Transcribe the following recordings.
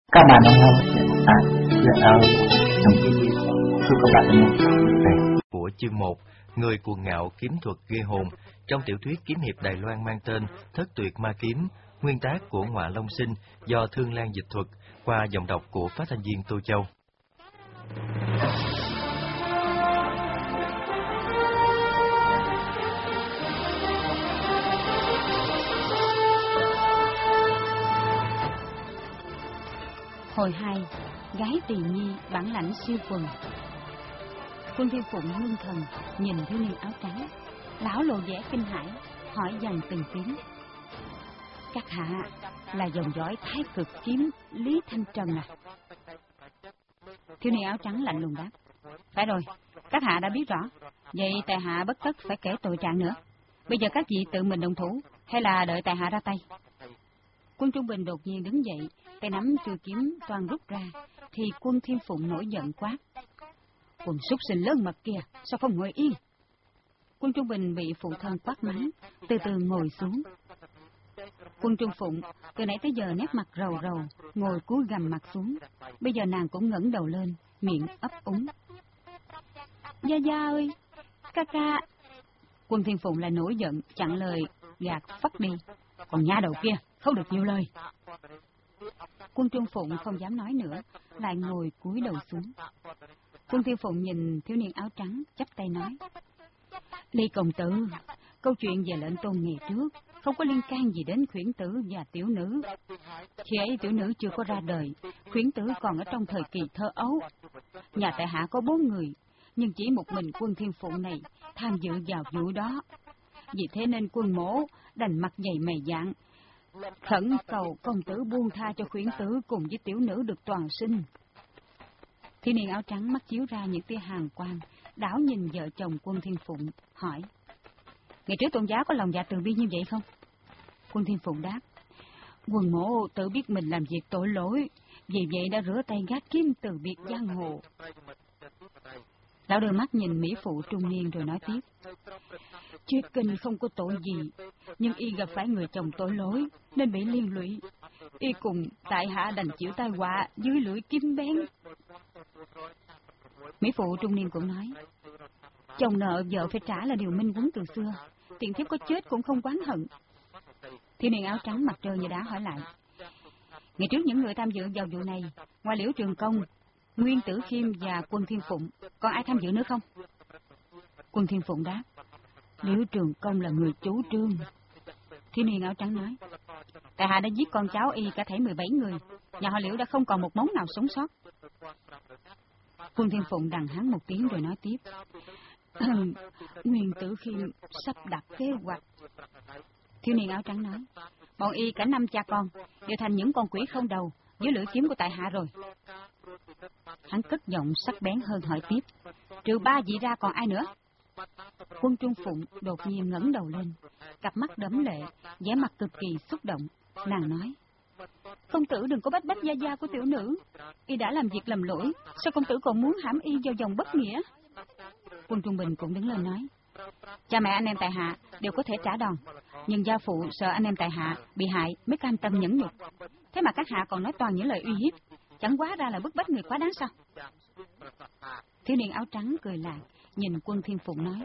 Các bạn đang nghe chuyện trong TV. Thưa các bạn nghe của chương 1, Người cuồng ngạo kiếm thuật ghê hồn, trong tiểu thuyết kiếm hiệp Đài Loan mang tên Thất Tuyệt Ma Kiếm, nguyên tác của Ngọa Long Sinh, do Thương Lan dịch thuật, qua giọng đọc của phát thanh viên Tô Châu. Hồi 2, gái Tỳ Nhi bản lãnh siêu quần. Quân Thiên Phụng ngưng thần nhìn thiếu niên áo trắng, lão lộ vẻ kinh hãi, hỏi dần từng tiếng: các hạ là dòng dõi Thái Cực kiếm Lý Thanh Trần à? Thiếu niên áo trắng lạnh lùng đáp: phải rồi, các hạ đã biết rõ. Vậy tại hạ bất tất phải kể tội trạng nữa. Bây giờ các vị tự mình động thủ, hay là đợi tại hạ ra tay? Quân Trung Bình đột nhiên đứng dậy, tay nắm chuôi kiếm toan rút ra, thì Quân Thiên Phụng nổi giận quát: quần súc sinh lớn mật kia, sao không ngồi yên? Quân Trung Bình bị phụ thân quát mắng, từ từ ngồi xuống. Quân Trung Phụng từ nãy tới giờ nét mặt rầu rầu, ngồi cúi gằm mặt xuống. Bây giờ nàng cũng ngẩng đầu lên, miệng ấp úng: Gia Gia ơi, ca ca. Quân Thiên Phụng lại nổi giận, chặn lời gạt phắt đi: còn nha đầu kia, không được nhiều lời. Quân Trung Phụng không dám nói nữa, lại ngồi cúi đầu xuống. Quân Thiên Phụng nhìn thiếu niên áo trắng, chắp tay nói: Lý công tử, câu chuyện về lệnh tôn ngày trước không có liên can gì đến khuyển tử và tiểu nữ. Khi ấy tiểu nữ chưa có ra đời, khuyển tử còn ở trong thời kỳ thơ ấu. Nhà tại hạ có 4 người, nhưng chỉ một mình Quân Thiên Phụng này tham dự vào vụ đó. Vì thế nên quân mổ đành mặt dày mày dạn, khẩn cầu công tử buông tha cho khuyển tử cùng với tiểu nữ được toàn sinh. Thiếu niên áo trắng mắt chiếu ra những tia hàn quang, đảo nhìn vợ chồng Quân Thiên Phụng, hỏi: ngày trước tôn giá có lòng dạ từ bi như vậy không? Quân Thiên Phụng đáp: quân mộ tự biết mình làm việc tội lỗi, vì vậy đã rửa tay gác kiếm từ biệt giang hồ. Lão đưa mắt nhìn mỹ phụ trung niên rồi nói tiếp: Triết Kinh không có tội gì, nhưng y gặp phải người chồng tội lỗi nên bị liên lụy. Y cùng tại hạ đành chịu tai họa dưới lưỡi kiếm bén. Mỹ phụ trung niên cũng nói: chồng nợ vợ phải trả là điều minh huống từ xưa, tiền thiếp có chết cũng không oán hận. Thiếu niên áo trắng mặt trơ như đá hỏi lại: ngày trước những người tham dự vào vụ này, ngoài Liễu Trường Công, Nguyên Tử Khiêm và Quân Thiên Phụng, còn ai tham dự nữa không? Quân Thiên Phụng đáp: Liễu Trường Công là người chủ trương. Thiếu niên áo trắng nói: tại hạ đã giết con cháu y cả thảy 17 người, nhà họ Liễu đã không còn một mống nào sống sót. Quân Thiên Phụng đằng hắn một tiếng rồi nói tiếp: Nguyên Tử Khiêm sắp đặt kế hoạch. Thiếu niên áo trắng nói: bọn y cả 5 cha con đều thành những con quỷ không đầu dưới lưỡi kiếm của tại hạ rồi. Hắn cất giọng sắc bén hơn hỏi tiếp: trừ 3 vị ra còn ai nữa? Quân Trung Phụng đột nhiên ngẩng đầu lên, cặp mắt đẫm lệ, vẻ mặt cực kỳ xúc động. Nàng nói: công tử đừng có bách gia gia của tiểu nữ, y đã làm việc lầm lỗi, sao công tử còn muốn hãm y vào dòng bất nghĩa? Quân Trung Bình cũng đứng lên nói: cha mẹ anh em tại hạ đều có thể trả đòn, nhưng gia phụ sợ anh em tại hạ bị hại mới cam tâm nhẫn nhục. Thế mà các hạ còn nói toàn những lời uy hiếp, chẳng quá ra là bức bách người quá đáng sao? Thiếu niên áo trắng cười lại, nhìn Quân Thiên Phụng nói: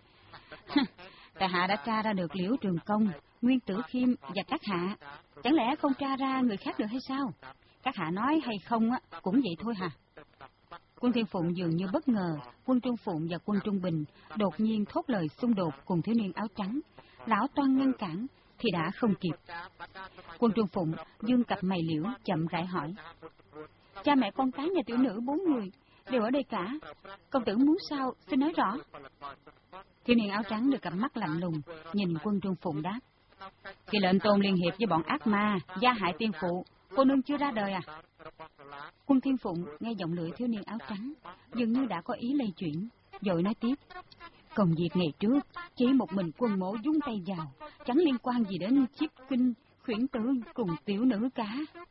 tại hạ đã tra ra được Liễu Trường Công, Nguyên Tử Khiêm và các hạ, chẳng lẽ không tra ra người khác được hay sao? Các hạ nói hay không á cũng vậy thôi hả? Quân Thiên Phụng dường như bất ngờ Quân Trung Phụng và Quân Trung Bình đột nhiên thốt lời xung đột cùng thiếu niên áo trắng. Lão toan ngăn cản thì đã không kịp. Quân Trung Phụng dương cặp mày liễu chậm rãi hỏi: cha mẹ con cái nhà tiểu nữ 4 người đều ở đây cả, công tử muốn sao xin nói rõ. Thiếu niên áo trắng được cặp mắt lạnh lùng nhìn Quân Trung Phụng đáp: khi lệnh tôn liên hiệp với bọn ác ma gia hại tiên phụ, cô nương chưa ra đời à? Quân Thiên Phụng nghe giọng lưỡi thiếu niên áo trắng dường như đã có ý lay chuyển, vội nói tiếp: công việc ngày trước chỉ một mình quân mổ dung tay vào, chẳng liên quan gì đến Triết Kinh, khuyển tử cùng tiểu nữ cả.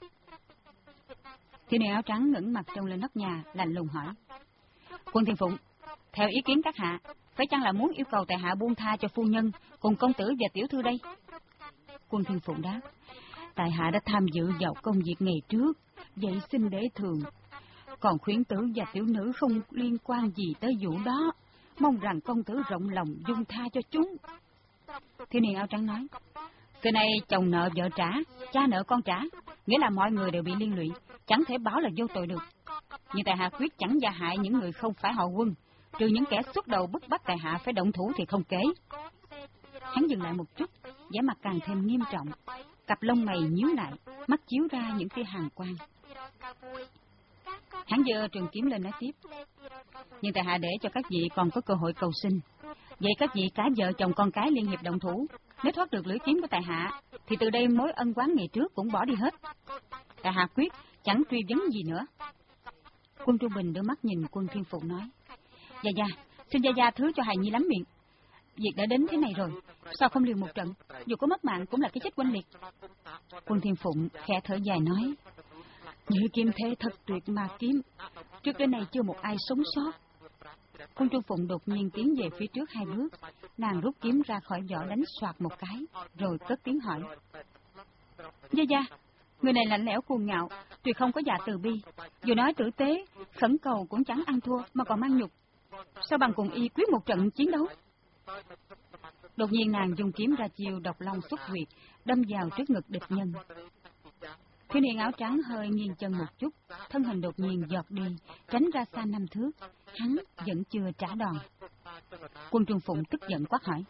Thiếu niên áo trắng ngẩng mặt trông lên nóc nhà, lạnh lùng hỏi: Quân Thiên Phụng, theo ý kiến các hạ, phải chăng là muốn yêu cầu tại hạ buông tha cho phu nhân cùng công tử và tiểu thư đây? Quân Thiên Phụng đáp: tại hạ đã tham dự vào công việc ngày trước, vậy xin để thường. Còn khuyển tử và tiểu nữ không liên quan gì tới vụ đó, mong rằng công tử rộng lòng dung tha cho chúng. Thiếu niên áo trắng nói, xưa nay chồng nợ vợ trả, cha nợ con trả, nghĩa là mọi người đều bị liên lụy, chẳng thể bảo là vô tội được. Nhưng tại hạ quyết chẳng gia hại những người không phải họ Quân, trừ những kẻ xuất đầu bức bách tại hạ phải động thủ thì không kể. Hắn dừng lại một chút, vẻ mặt càng thêm nghiêm trọng, cặp lông mày nhíu lại, mắt chiếu ra những tia hàn quang. Hắn giơ trường kiếm lên nói tiếp, nhưng tại hạ để cho các vị còn có cơ hội cầu sinh. Vậy các vị cả vợ chồng con cái liên hiệp động thủ, nếu thoát được lưỡi kiếm của tại hạ, thì từ đây mối ân oán ngày trước cũng bỏ đi hết. Tại hạ quyết chẳng truy vấn gì nữa. Quân Trung Bình đưa mắt nhìn Quân Thiên Phụng nói, Gia, xin Gia thứ cho hài nhi lắm miệng. Việc đã đến thế này rồi, sao không liều một trận, dù có mất mạng cũng là cái chết oanh liệt. Quân Thiên Phụng khẽ thở dài nói, như kiếm thế thật tuyệt mà kiếm, trước đến nay chưa một ai sống sót. Quân Trung Phụng đột nhiên tiến về phía trước 2 bước, nàng rút kiếm ra khỏi vỏ đánh soạt một cái, rồi cất tiếng hỏi, Gia, người này lạnh lẽo cuồng ngạo, tuyệt không có dạ từ bi, dù nói tử tế, khẩn cầu cũng chẳng ăn thua mà còn mang nhục. Sao bằng cùng y quyết một trận chiến đấu? Đột nhiên nàng dùng kiếm ra chiêu độc long xuất huyệt, đâm vào trước ngực địch nhân. Thiếu niên áo trắng hơi nghiêng chân một chút, thân hình đột nhiên giọt đi, tránh ra xa 5 thước. Hắn vẫn chưa trả đòn. Quân Trung Phụng tức giận quát hỏi,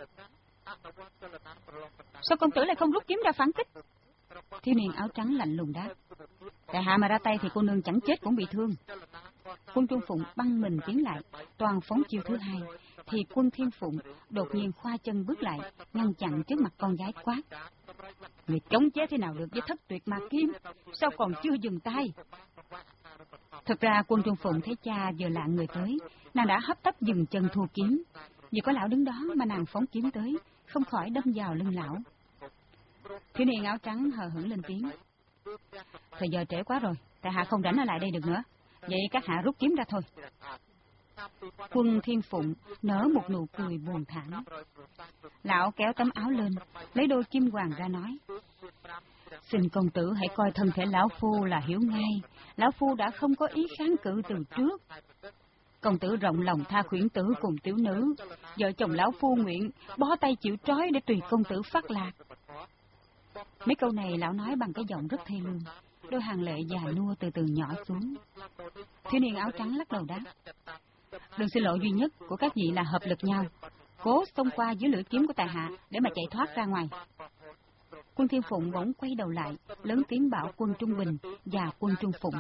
sao công tử lại không rút kiếm ra phản kích? Thiếu niên áo trắng lạnh lùng đáp, tại hạ mà ra tay thì cô nương chẳng chết cũng bị thương. Quân Trung Phụng băng mình tiến lại, toàn phóng chiêu thứ 2, thì Quân Thiên Phụng đột nhiên khoa chân bước lại, ngăn chặn trước mặt con gái quát, người chống chế thế nào được với thất tuyệt ma kiếm, sao còn chưa dừng tay? Thực ra Quân Trung Phụng thấy cha vừa lạng người tới, nàng đã hấp tấp dừng chân thua kiếm. Vì có lão đứng đó mà nàng phóng kiếm tới, không khỏi đâm vào lưng lão. Thiếu niên áo trắng hờ hững lên tiếng, thời giờ trễ quá rồi, tại hạ không rảnh ở lại đây được nữa, vậy các hạ rút kiếm ra thôi. Quân Thiên Phụng nở một nụ cười buồn thảm. Lão kéo tấm áo lên, lấy đôi kim hoàng ra nói, xin công tử hãy coi thân thể lão phu là hiểu ngay, lão phu đã không có ý kháng cự từ trước. Công tử rộng lòng tha khuyển tử cùng tiểu nữ, vợ chồng lão phu nguyện bó tay chịu trói để tùy công tử phát lạc. Mấy câu này lão nói bằng cái giọng rất thê lương, đôi hàng lệ già nua từ từ nhỏ xuống. Thiếu niên áo trắng lắc đầu đáp, đường sinh lộ duy nhất của các vị là hợp lực nhau, cố xông qua dưới lưỡi kiếm của tài hạ để mà chạy thoát ra ngoài. Quân Thiên Phụng bỗng quay đầu lại, lớn tiếng bảo Quân Trung Bình và Quân Trung Phụng,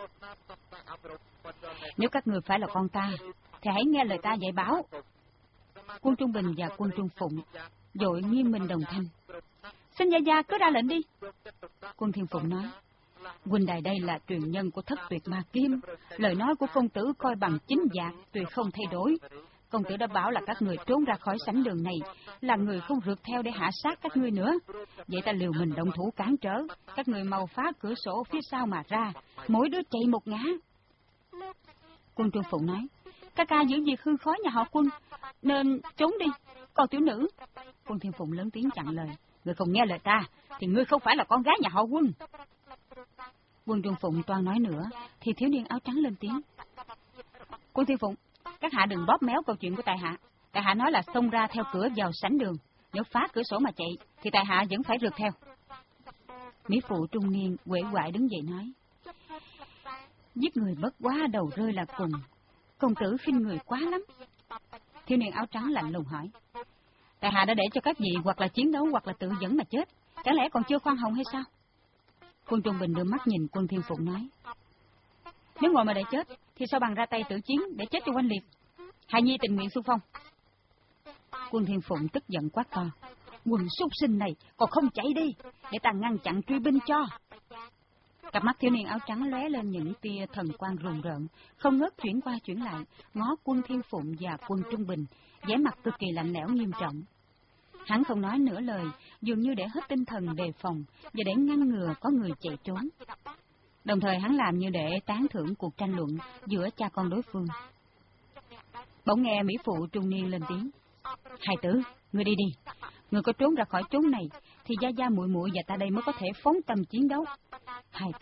nếu các người phải là con ta, thì hãy nghe lời ta dạy bảo. Quân Trung Bình và Quân Trung Phụng vội nghiêm minh đồng thanh, xin Gia cứ ra lệnh đi. Quân Thiên Phụng nói, huynh đài đây là truyền nhân của thất tuyệt ma kiếm, lời nói của công tử coi bằng chính dạng, tuyệt không thay đổi. Công tử đã bảo là các người trốn ra khỏi sảnh đường này, là người không rượt theo để hạ sát các ngươi nữa. Vậy ta liều mình động thủ cản trở, các người mau phá cửa sổ phía sau mà ra, mỗi đứa chạy một ngã. Quân Trung Phụng nói, ca ca giữ việc hư khói nhà họ Quân, nên trốn đi. Còn tiểu nữ, Quân Thiên Phụng lớn tiếng chặn lời, người không nghe lời ta, thì ngươi không phải là con gái nhà họ Quân. Quân Trung Phụng toan nói nữa, thì thiếu niên áo trắng lên tiếng, Quân Thiên Phụng, các hạ đừng bóp méo câu chuyện của tại hạ. Tại hạ nói là xông ra theo cửa vào sảnh đường, nếu phá cửa sổ mà chạy, thì tại hạ vẫn phải rượt theo. Mỹ phụ trung niên uể oải đứng dậy nói, giết người bất quá đầu rơi là cùng, công tử khinh người quá lắm. Thiếu niên áo trắng lạnh lùng hỏi, tại hạ đã để cho các vị hoặc là chiến đấu hoặc là tự dẫn mà chết, chẳng lẽ còn chưa khoan hồng hay sao? Quân Trung Bình đưa mắt nhìn Quân Thiên Phụng nói, nếu ngồi mà để chết, thì sao bằng ra tay tự chiến để chết cho oanh liệt. Hài nhi tình nguyện xung phong. Quân Thiên Phụng tức giận quát to, quần súc sinh này còn không chạy đi, để ta ngăn chặn truy binh cho. Cặp mắt thiếu niên áo trắng lóe lên những tia thần quang rùng rợn, không ngớt chuyển qua chuyển lại, ngó Quân Thiên Phụng và Quân Trung Bình, vẻ mặt cực kỳ lạnh lẽo nghiêm trọng. Hắn không nói nửa lời, dường như để hết tinh thần đề phòng và để ngăn ngừa có người chạy trốn. Đồng thời hắn làm như để tán thưởng cuộc tranh luận giữa cha con đối phương. Bỗng nghe mỹ phụ trung niên lên tiếng, hài tử, ngươi đi đi, ngươi có trốn ra khỏi chốn này thì gia gia muội muội và ta đây mới có thể phóng tâm chiến đấu. Hài tử,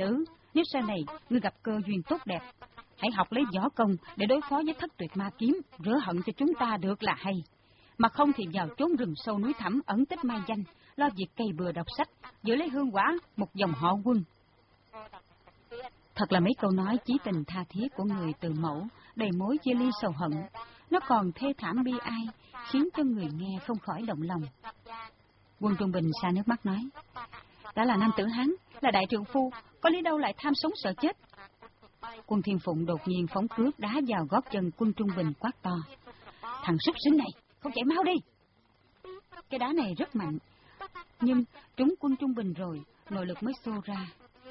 Nếu sau này ngươi gặp cơ duyên tốt đẹp, hãy học lấy võ công để đối phó với thất tuyệt ma kiếm, rửa hận cho chúng ta được là hay. Mà không thì vào chốn rừng sâu núi thẳm ẩn tích mai danh, lo việc cây bừa đọc sách, giữ lấy hương quả một dòng họ Quân. Thật là mấy câu nói chí tình tha thiết của người từ mẫu, đầy mối chia ly sầu hận. Nó còn thê thảm bi ai, khiến cho người nghe không khỏi động lòng. Quân Trung Bình xa nước mắt nói, đã là nam tử Hán, là đại trượng phu, có lý đâu lại tham sống sợ chết. Quân Thiên Phụng đột nhiên phóng cước đá vào gót chân Quân Trung Bình, quát to, thằng súc sinh này, không chạy mau đi. Cái đá này rất mạnh, nhưng trúng Quân Trung Bình rồi, nội lực mới xô ra.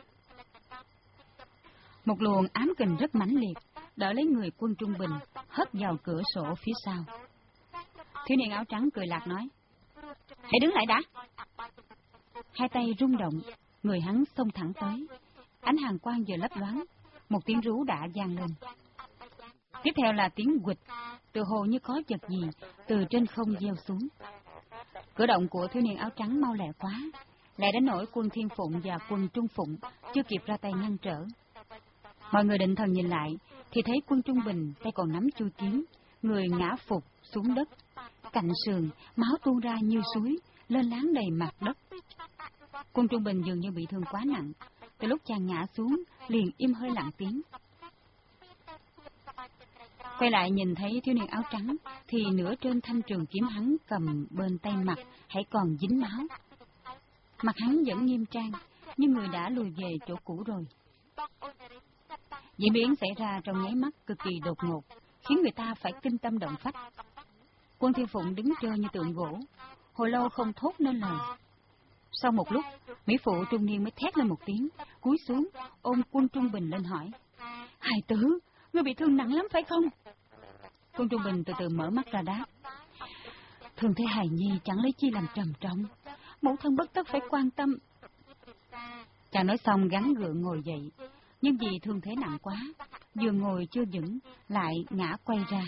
Một luồng ám kình rất mãnh liệt, đỡ lấy người Quân Trung Bình, hất vào cửa sổ phía sau. Thiếu niên áo trắng cười lạc nói, hãy đứng lại đã. Hai tay rung động, người hắn xông thẳng tới. Ánh hàng quang vừa lấp loáng, một tiếng rú đã vang lên. Tiếp theo là tiếng quịch, từ hồ như có vật gì từ trên không gieo xuống. Cử động của thiếu niên áo trắng mau lẹ quá, lại đến nỗi Quân Thiên Phụng và Quân Trung Phụng chưa kịp ra tay ngăn trở. Mọi người định thần nhìn lại, thì thấy Quân Trung Bình tay còn nắm chuôi kiếm, người ngã phục xuống đất, cạnh sườn máu tuôn ra như suối, lên láng đầy mặt đất. Quân Trung Bình dường như bị thương quá nặng, từ lúc chàng ngã xuống liền im hơi lặng tiếng. Quay lại nhìn thấy thiếu niên áo trắng, thì nửa trên thanh trường kiếm hắn cầm bên tay mặt hãy còn dính máu. Mặt hắn vẫn nghiêm trang, nhưng người đã lùi về chỗ cũ rồi. Diễn biến xảy ra trong nháy mắt cực kỳ đột ngột, khiến người ta phải kinh tâm động phách. Quân Thiên Phụng đứng trơ như tượng gỗ, hồi lâu không thốt nên lời. Sau một lúc, mỹ phụ trung niên mới thét lên một tiếng, cúi xuống ôm Quân Trung Bình lên hỏi, hài tử, ngươi bị thương nặng lắm phải không? Quân Trung Bình từ từ mở mắt ra đáp, thương thế hài nhi chẳng lấy chi làm trầm trọng, mẫu thân bất tất phải quan tâm. Chàng nói xong gắng gượng ngồi dậy, nhưng vì thương thế nặng quá, vừa ngồi chưa vững lại ngã quay ra.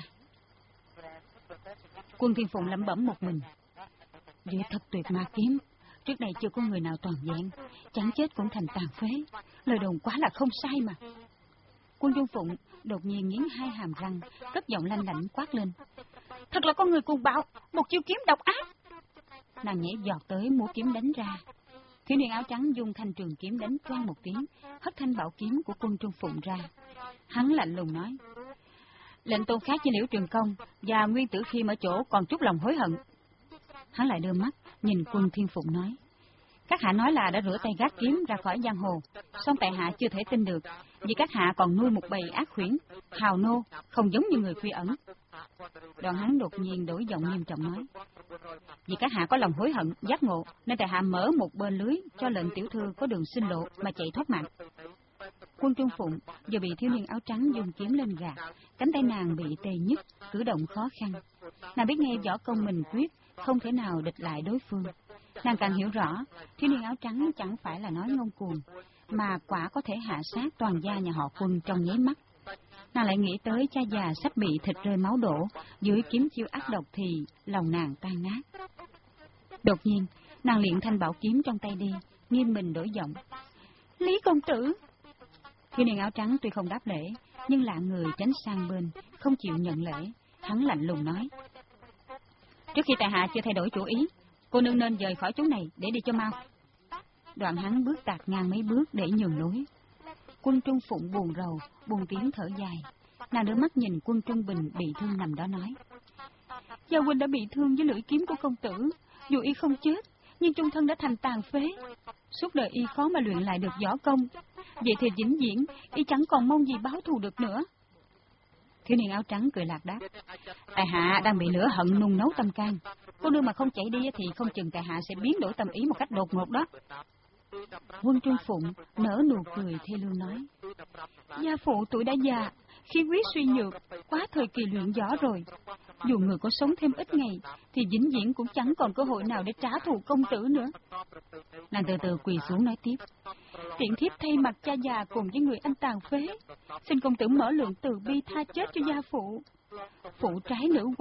Quân Thiên Phụng lẩm bẩm một mình, dưới thất tuyệt ma kiếm, trước đây chưa có người nào toàn vẹn, chẳng chết cũng thành tàn phế, lời đồn quá là không sai mà. Quân Trung Phụng đột nhiên nghiến hai hàm răng, cất giọng lanh lảnh quát lên, thật là con người cuồng bạo, một chiêu kiếm độc ác. Nàng nhảy giọt tới múa kiếm đánh ra. Thiếu niên áo trắng dùng thanh trường kiếm đánh toang một tiếng, hất thanh bảo kiếm của Quân Trung Phụng ra. Hắn lạnh lùng nói, lệnh tôn khác với Liễu Trường Công và Nguyên Tử Khiêm ở chỗ còn chút lòng hối hận. Hắn lại đưa mắt nhìn Quân Thiên Phụng nói, các hạ nói là đã rửa tay gác kiếm ra khỏi giang hồ, song tại hạ chưa thể tin được, vì các hạ còn nuôi một bầy ác khuyển, hào nô, không giống như người quy ẩn. Đoạn hắn đột nhiên đổi giọng nghiêm trọng nói, vì các hạ có lòng hối hận, giác ngộ, nên tại hạ mở một bên lưới cho lệnh tiểu thư có đường sinh lộ mà chạy thoát mạng. Quân Trung Phụng giờ bị thiếu niên áo trắng dùng kiếm lên gạt, cánh tay nàng bị tê nhức, cử động khó khăn. Nàng biết ngay võ công mình quyết, không thể nào địch lại đối phương. Nàng càng hiểu rõ, thiếu niên áo trắng chẳng phải là nói ngông cuồng, mà quả có thể hạ sát toàn gia nhà họ Quân trong nháy mắt. Nàng lại nghĩ tới cha già sắp bị thịt rơi máu đổ dưới kiếm chiêu ác độc thì lòng nàng tan nát. Đột nhiên, nàng liền thanh bảo kiếm trong tay đi, nghiêm mình đổi giọng, Lý công tử. Thiếu niên áo trắng tuy không đáp lễ, nhưng lạ người tránh sang bên, không chịu nhận lễ. Hắn lạnh lùng nói, trước khi tại hạ chưa thay đổi chủ ý, cô nương nên rời khỏi chỗ này để đi cho mau. Đoạn hắn bước tạt ngang mấy bước để nhường lối. Quân Trung Phụng buồn rầu, buồn tiếng thở dài. Nàng đưa mắt nhìn Quân Trung Bình bị thương nằm đó nói, Gia huynh đã bị thương với lưỡi kiếm của công tử, dù y không chết, nhưng chung thân đã thành tàn phế. Suốt đời y khó mà luyện lại được võ công, vậy thì vĩnh viễn y chẳng còn mong gì báo thù được nữa. Thiếu niên áo trắng cười lạc đáp, tại hạ đang bị lửa hận nung nấu tâm can, cô nương mà không chạy đi thì không chừng tại hạ sẽ biến đổi tâm ý một cách đột ngột đó. Quân Trung Phụng nở nụ cười thê lương nói, gia phụ tuổi đã già, khí huyết suy nhược, quá thời kỳ luyện võ rồi. Dù người có sống thêm ít ngày, thì vĩnh viễn cũng chẳng còn cơ hội nào để trả thù công tử nữa. Nàng từ từ quỳ xuống nói tiếp, tiện thiếp thay mặt cha già cùng với người anh tàn phế, xin công tử mở lượng từ bi tha chết cho gia phụ. Phụ trái nữ hoàng,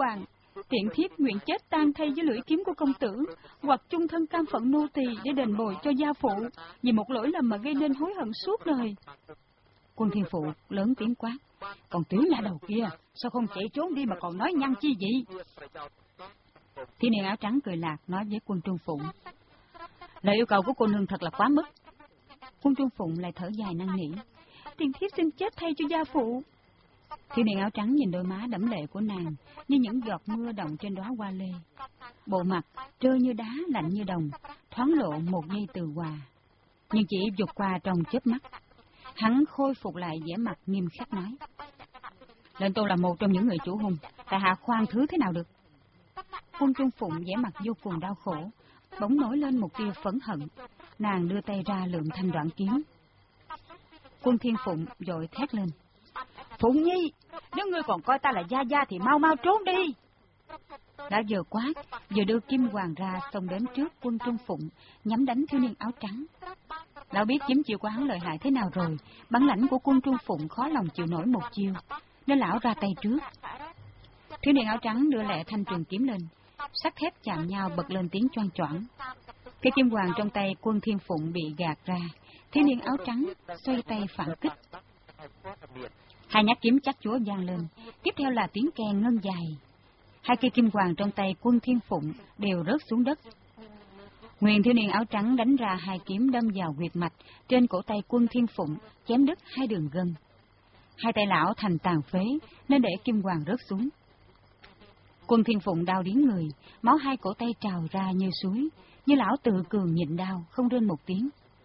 Tiện thiếp nguyện chết tan thay với lưỡi kiếm của công tử, hoặc chung thân cam phận nô tỳ để đền bồi cho gia phụ, vì một lỗi lầm mà gây nên hối hận suốt đời. Quân Thiên Phụ lớn tiếng quát: Còn tiểu nha đầu kia, sao không chạy trốn đi mà còn nói nhăng chi vậy? Thiếu niên áo trắng cười lạc nói với Quân Trung Phụng: Lời yêu cầu của cô nương thật là quá mức. Quân Trung Phụng lại thở dài năn nỉ: Tiền thiếp xin chết thay cho gia phụ. Thiếu niên áo trắng nhìn đôi má đẫm lệ của nàng như những giọt mưa đọng trên đóa hoa lê, bộ mặt trơ như đá, lạnh như đồng, thoáng lộ một giây từ hòa, nhưng chỉ vụt qua trong chớp mắt. Hắn khôi phục lại vẻ mặt nghiêm khắc nói: Lệnh Tôn là một trong những người chủ hùng, tại hạ khoan thứ thế nào được? Quân Trung Phụng vẻ mặt vô cùng đau khổ, bỗng nổi lên một tia phẫn hận. Nàng đưa tay ra lượm thanh đoạn kiếm. Quân Thiên Phụng vội thét lên: Phụng Nhi, nếu ngươi còn coi ta là gia gia thì mau mau trốn đi. Đã vừa quát, vừa đưa kim hoàng ra, xông đến trước Quân Trung Phụng, nhắm đánh thiếu niên áo trắng. Lão biết kiếm chiêu của hắn lợi hại thế nào rồi, bản lãnh của Quân Trung Phụng khó lòng chịu nổi một chiêu, nên lão ra tay trước. Thiếu niên áo trắng đưa lẹ thanh trường kiếm lên, sắt thép chạm nhau bật lên tiếng choang choảng. Cái kim hoàng trong tay Quân Thiên Phụng bị gạt ra, thiếu niên áo trắng xoay tay phản kích. Hai nhát kiếm chắc chúa vang lên, tiếp theo là tiếng kèn ngân dài. Hai cây kim hoàng trong tay Quân Thiên Phụng đều rớt xuống đất. Nguyên thiếu niên áo trắng đánh ra hai kiếm đâm vào huyệt mạch trên cổ tay Quân Thiên Phụng, chém đứt hai đường gân. Hai tay lão thành tàn phế nên để kim hoàng rớt xuống. Quân Thiên Phụng đau điếng người, máu hai cổ tay trào ra như suối, như lão tự cường nhịn đau, không rên một tiếng.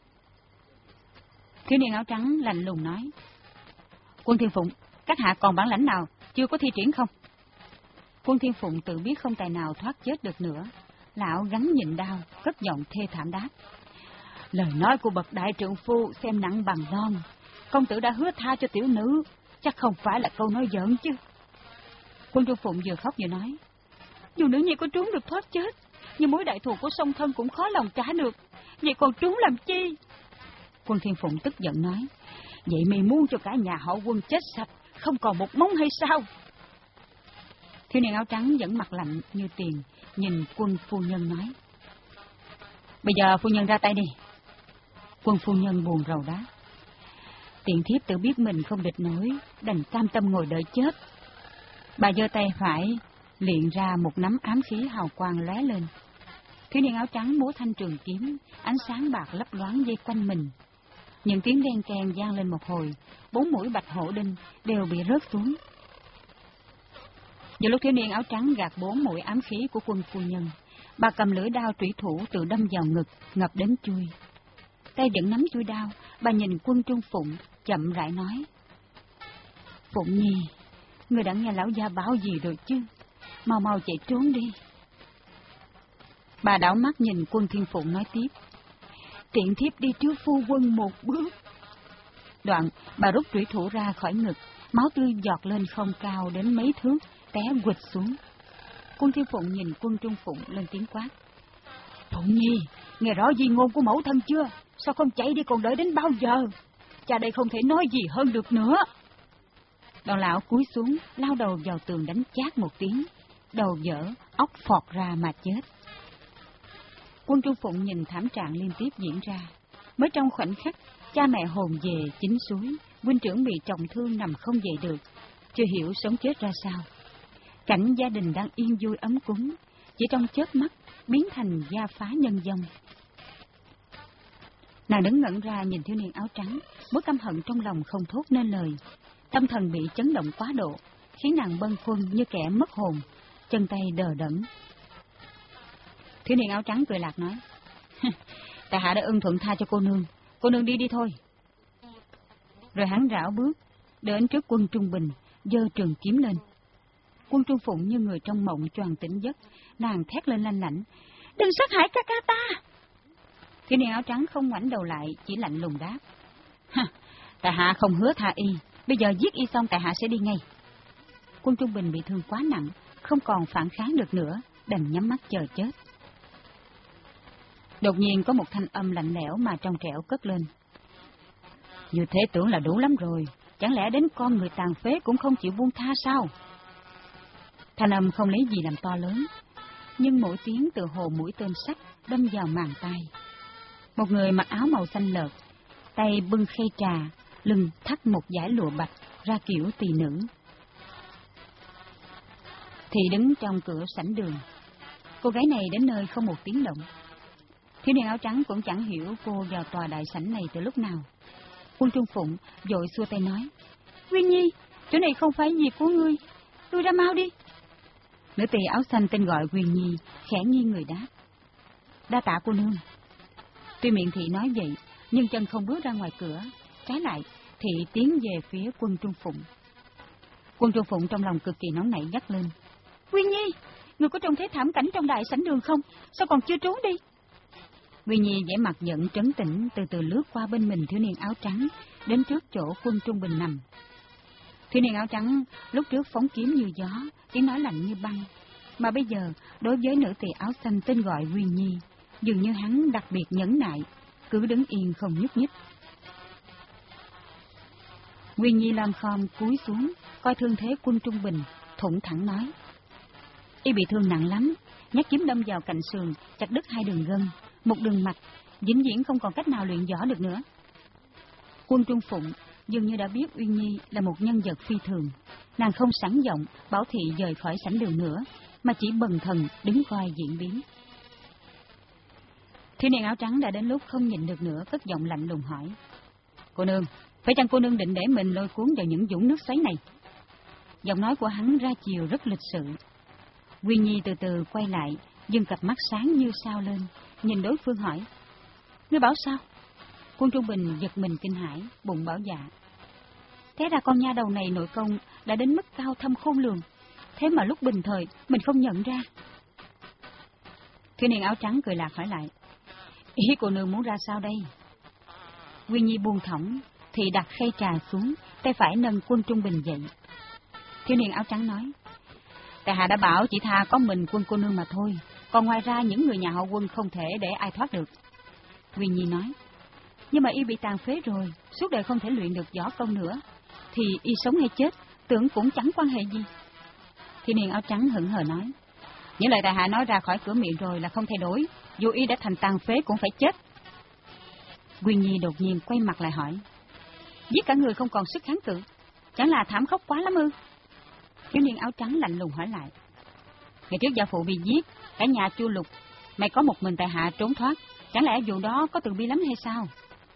Thiếu niên áo trắng lạnh lùng nói: Quân Thiên Phụng, các hạ còn bản lãnh nào chưa có thi triển không? Quân Thiên Phụng tự biết không tài nào thoát chết được nữa, lão gắng nhịn đau, cất giọng thê thảm đáp: Lời nói của bậc đại trượng phu xem nặng bằng non, công tử đã hứa tha cho tiểu nữ, chắc không phải là câu nói giỡn chứ? Quân Trung Phụng vừa khóc vừa nói: Dù nữ nhi có trốn được thoát chết, nhưng mối đại thù của song thân cũng khó lòng trả được, vậy còn trốn làm chi? Quân Thiên Phụng tức giận nói: Vậy mày muốn cho cả nhà họ Quân chết sạch, không còn một móng hay sao? Thiếu niên áo trắng vẫn mặt lạnh như tiền, nhìn Quân phu nhân nói: Bây giờ phu nhân ra tay đi. Quân phu nhân buồn rầu đáp: Tiện thiếp tự biết mình không địch nổi, đành cam tâm ngồi đợi chết. Bà giơ tay phải liền ra một nắm ám khí hào quang lóe lên. Thiếu niên áo trắng múa thanh trường kiếm, ánh sáng bạc lấp loáng dây quanh mình. Những tiếng đen keng vang lên một hồi, 4 mũi bạch hổ đinh đều bị rớt xuống. Giữa lúc thiếu niên áo trắng gạt 4 mũi ám khí của Quân phu nhân, bà cầm lưỡi đao trủy thủ tự đâm vào ngực, ngập đến chui. Tay vẫn nắm chuôi đao, bà nhìn Quân Trung Phụng, chậm rãi nói: Phụng Nhi, người đã nghe lão gia bảo gì rồi chứ? Mau mau chạy trốn đi. Bà đảo mắt nhìn Quân Thiên Phụng nói tiếp: Tiện thiếp đi trước phu quân một bước. Đoạn, bà rút trủy thủ ra khỏi ngực, máu tươi giọt lên không cao đến mấy thước, té quỵt xuống. Quân Thiên Phụng nhìn Quân Trung Phụng lên tiếng quát: Phụng Nhi, nghe rõ di ngôn của mẫu thân chưa? Sao không chạy đi còn đợi đến bao giờ? Cha đây không thể nói gì hơn được nữa. Đoàn lão cúi xuống, lao đầu vào tường đánh chát một tiếng, đầu vỡ, óc phọt ra mà chết. Quân Trung Phụng nhìn thảm trạng liên tiếp diễn ra. Mới trong khoảnh khắc, cha mẹ hồn về chín suối, huynh trưởng bị trọng thương nằm không dậy được, chưa hiểu sống chết ra sao. Cảnh gia đình đang yên vui ấm cúng, chỉ trong chớp mắt biến thành gia phá nhân vong. Nàng đứng ngẩn ra nhìn thiếu niên áo trắng, mối căm hận trong lòng không thốt nên lời. Tâm thần bị chấn động quá độ, khiến nàng bâng khuâng như kẻ mất hồn, chân tay đờ đẫn. Thiếu niên áo trắng cười lạc nói: Tại hạ đã ưng thuận tha cho cô nương đi thôi. Rồi hắn rảo bước đến trước Quân Trung Bình, giơ trường kiếm lên. Quân Trung Phụng như người trong mộng choàng tỉnh giấc, nàng thét lên lanh lảnh: Đừng sát hại ca ca ta! Thiếu niên áo trắng không ngoảnh đầu lại, chỉ lạnh lùng đáp: Tại hạ không hứa tha y, bây giờ giết y xong tại hạ sẽ đi ngay. Quân Trung Bình bị thương quá nặng, không còn phản kháng được nữa, đành nhắm mắt chờ chết. Đột nhiên có một thanh âm lạnh lẽo mà trong trẻo cất lên: Như thế tưởng là đủ lắm rồi, chẳng lẽ đến con người tàn phế cũng không chịu buông tha sao? Thanh âm không lấy gì làm to lớn, nhưng mỗi tiếng từ hồ mũi tên sắt đâm vào màng tai. Một người mặc áo màu xanh lợt, tay bưng khay trà, lưng thắt một dải lụa bạch ra kiểu tỳ nữ, thì đứng trong cửa sảnh đường. Cô gái này đến nơi không một tiếng động. Thiếu niên áo trắng cũng chẳng hiểu cô vào tòa đại sảnh này từ lúc nào. Quân Trung Phụng vội xua tay nói: Nguyên Nhi, chỗ này không phải việc của ngươi, lui ra mau đi. Nữ tỳ áo xanh tên gọi Nguyên Nhi khẽ nghiêng người đáp: Đa tạ cô nương. Tuy miệng thị nói vậy, nhưng chân không bước ra ngoài cửa, trái lại thị tiến về phía Quân Trung Phụng. Quân Trung Phụng trong lòng cực kỳ nóng nảy dắt lên: Nguyên Nhi, người có trông thấy thảm cảnh trong đại sảnh đường không? Sao còn chưa trốn đi? Nguyên Nhi vẻ mặt giận trấn tĩnh, từ từ lướt qua bên mình thiếu niên áo trắng, đến trước chỗ Quân Trung Bình nằm. Thiếu niên áo trắng lúc trước phóng kiếm như gió, tiếng nói lạnh như băng, mà bây giờ đối với nữ tỳ áo xanh tên gọi Nguyên Nhi, dường như hắn đặc biệt nhẫn nại, cứ đứng yên không nhúc nhích. Nguyên Nhi lam khom cúi xuống, coi thương thế Quân Trung Bình, thủng thẳng nói: Y bị thương nặng lắm, nhát kiếm đâm vào cạnh sườn, chặt đứt 2 đường gân, một đường mạch, vĩnh viễn không còn cách nào luyện võ được nữa. Quân Trung Phụng dường như đã biết Uyên Nhi là một nhân vật phi thường, nàng không sẵn giọng bảo thị rời khỏi sảnh đường nữa, mà chỉ bần thần đứng coi diễn biến. Thiếu niên áo trắng đã đến lúc không nhìn được nữa, cất giọng lạnh lùng hỏi: Cô nương, phải chăng cô nương định để mình lôi cuốn vào những vũng nước xoáy này? Giọng nói của hắn ra chiều rất lịch sự. Uyên Nhi từ từ quay lại, dừng cặp mắt sáng như sao lên, nhìn đối phương hỏi: Ngươi bảo sao? Quân Trung Bình giật mình kinh hãi, bụng bảo dạ: Thế ra con nha đầu này nội công đã đến mức cao thâm khôn lường, thế mà lúc bình thời mình không nhận ra. Thiếu niên áo trắng cười lạc hỏi lại: Ý cô nương muốn ra sao đây? Uyên Nhi buông thõng, thì đặt khay trà xuống, tay phải nâng Quân Trung Bình dậy. Thiếu niên áo trắng nói: Tại hạ đã bảo chỉ tha có mình Quân cô nương mà thôi, còn ngoài ra những người nhà họ Quân không thể để ai thoát được. Uyên Nhi nói: Nhưng mà y bị tàn phế rồi, suốt đời không thể luyện được võ công nữa, thì y sống hay chết tưởng cũng chẳng quan hệ gì. Thiếu niên áo trắng hững hờ nói: Những lời tại hạ nói ra khỏi cửa miệng rồi là không thay đổi, dù y đã thành tàn phế cũng phải chết. Uyên Nhi đột nhiên quay mặt lại hỏi: Giết cả người không còn sức kháng cự, chẳng là thảm khốc quá lắm ư? Thiếu niên áo trắng lạnh lùng hỏi lại: Ngày trước gia phụ bị giết, cả nhà chu lục, mày có một mình tại hạ trốn thoát, chẳng lẽ vụ đó có từ bi lắm hay sao?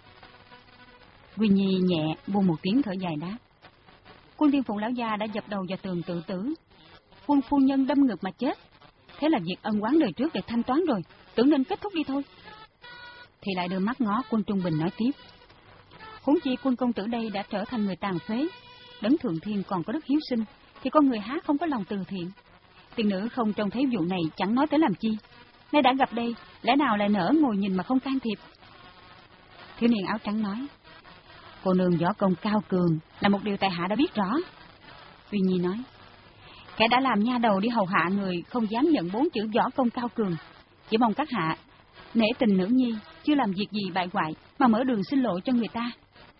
Uyên Nhi nhẹ buông một tiếng thở dài đáp: Quân Thiên Phụng lão gia đã dập đầu vào tường tự tử, Quân phu nhân đâm ngực mà chết, thế là việc ân oán đời trước để thanh toán rồi, tưởng nên kết thúc đi thôi. Thì lại đưa mắt ngó Quân Trung Bình nói tiếp: Huống chi Quân công tử đây đã trở thành người tàn phế, đấng thượng thiên còn có đức hiếu sinh, thì con người há không có lòng từ thiện. Tiên nữ không trông thấy vụ này chẳng nói tới làm chi, nay đã gặp đây, lẽ nào lại nỡ ngồi nhìn mà không can thiệp? Thiếu niên áo trắng nói: Cô nương võ công cao cường là một điều tại hạ đã biết rõ. Uyên Nhi nói: Kẻ đã làm nha đầu đi hầu hạ người không dám nhận 4 chữ võ công cao cường, chỉ mong các hạ nể tình nữ nhi, chưa làm việc gì bại hoại mà mở đường sinh lộ cho người ta.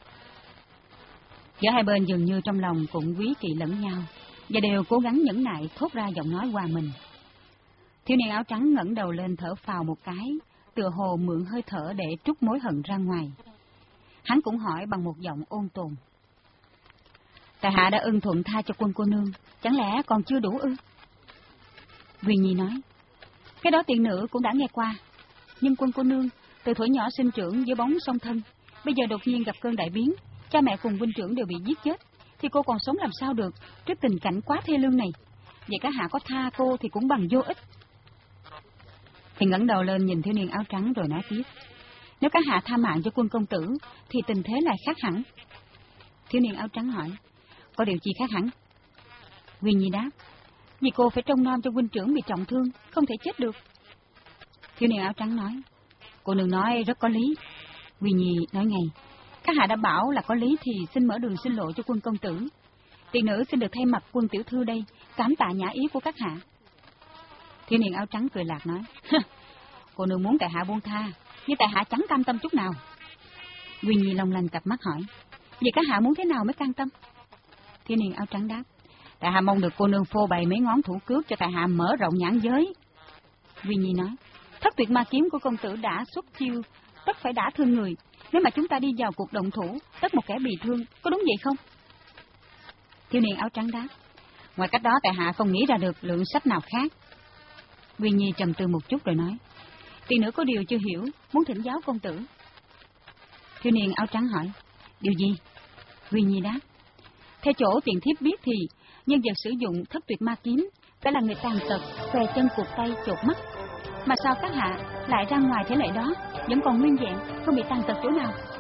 Giữa hai bên dường như trong lòng cũng quý kỵ lẫn nhau, và đều cố gắng nhẫn nại thốt ra giọng nói hòa mình. Thiếu niên áo trắng ngẩng đầu lên thở phào một cái, tựa hồ mượn hơi thở để trút mối hận ra ngoài. Hắn cũng hỏi bằng một giọng ôn tồn: Tại hạ đã ưng thuận tha cho Quân cô nương, chẳng lẽ còn chưa đủ ư? Uyên Nhi nói: Cái đó tiền nữ cũng đã nghe qua, nhưng Quân cô nương từ thuở nhỏ sinh trưởng dưới bóng song thân, bây giờ đột nhiên gặp cơn đại biến, cha mẹ cùng huynh trưởng đều bị giết chết, thì cô còn sống làm sao được trước tình cảnh quá thê lương này? Vậy các hạ có tha cô thì cũng bằng vô ích. Thì ngẩng đầu lên nhìn thiếu niên áo trắng rồi nói tiếp: Nếu các hạ tha mạng cho Quân công tử thì tình thế lại khác hẳn. Thiếu niên áo trắng hỏi: Có điều chi khác hẳn? Uyên Nhi đáp: Vì cô phải trông nom cho huynh trưởng bị trọng thương, không thể chết được. Thiếu niên áo trắng nói: Cô nương nói rất có lý. Uyên Nhi nói ngay: Các hạ đã bảo là có lý thì xin mở đường sinh lộ cho Quân công tử. Tiền nữ xin được thay mặt Quân tiểu thư đây cảm tạ nhã ý của các hạ. Thiếu niên áo trắng cười lạc nói: Cô nương muốn tại hạ buông tha, nhưng tại hạ chẳng cam tâm chút nào. Uyên Nhi long lanh cặp mắt hỏi: Vậy các hạ muốn thế nào mới cam tâm? Thiếu niên áo trắng đáp: Tại hạ mong được cô nương phô bày mấy ngón thủ cước cho tại hạ mở rộng nhãn giới. Duy Nhi nói, thất tuyệt ma kiếm của công tử đã xuất chiêu, tất phải đả thương người. Nếu mà chúng ta đi vào cuộc động thủ, tất một kẻ bị thương, có đúng vậy không? Thiếu niên áo trắng đáp, ngoài cách đó tại hạ không nghĩ ra được lượng sách nào khác. Duy Nhi trầm tư một chút rồi nói, tiền nữ có điều chưa hiểu, muốn thỉnh giáo công tử. Thiếu niên áo trắng hỏi, điều gì? Duy Nhi đáp, theo chỗ tiền thiếp biết thì nhân vật sử dụng thất tuyệt ma kiếm phải là người tàn tật, xòe chân cụt tay chột mắt. Mà sao các hạ lại ra ngoài thế lệ đó, vẫn còn nguyên vẹn, không bị tàn tật chỗ nào?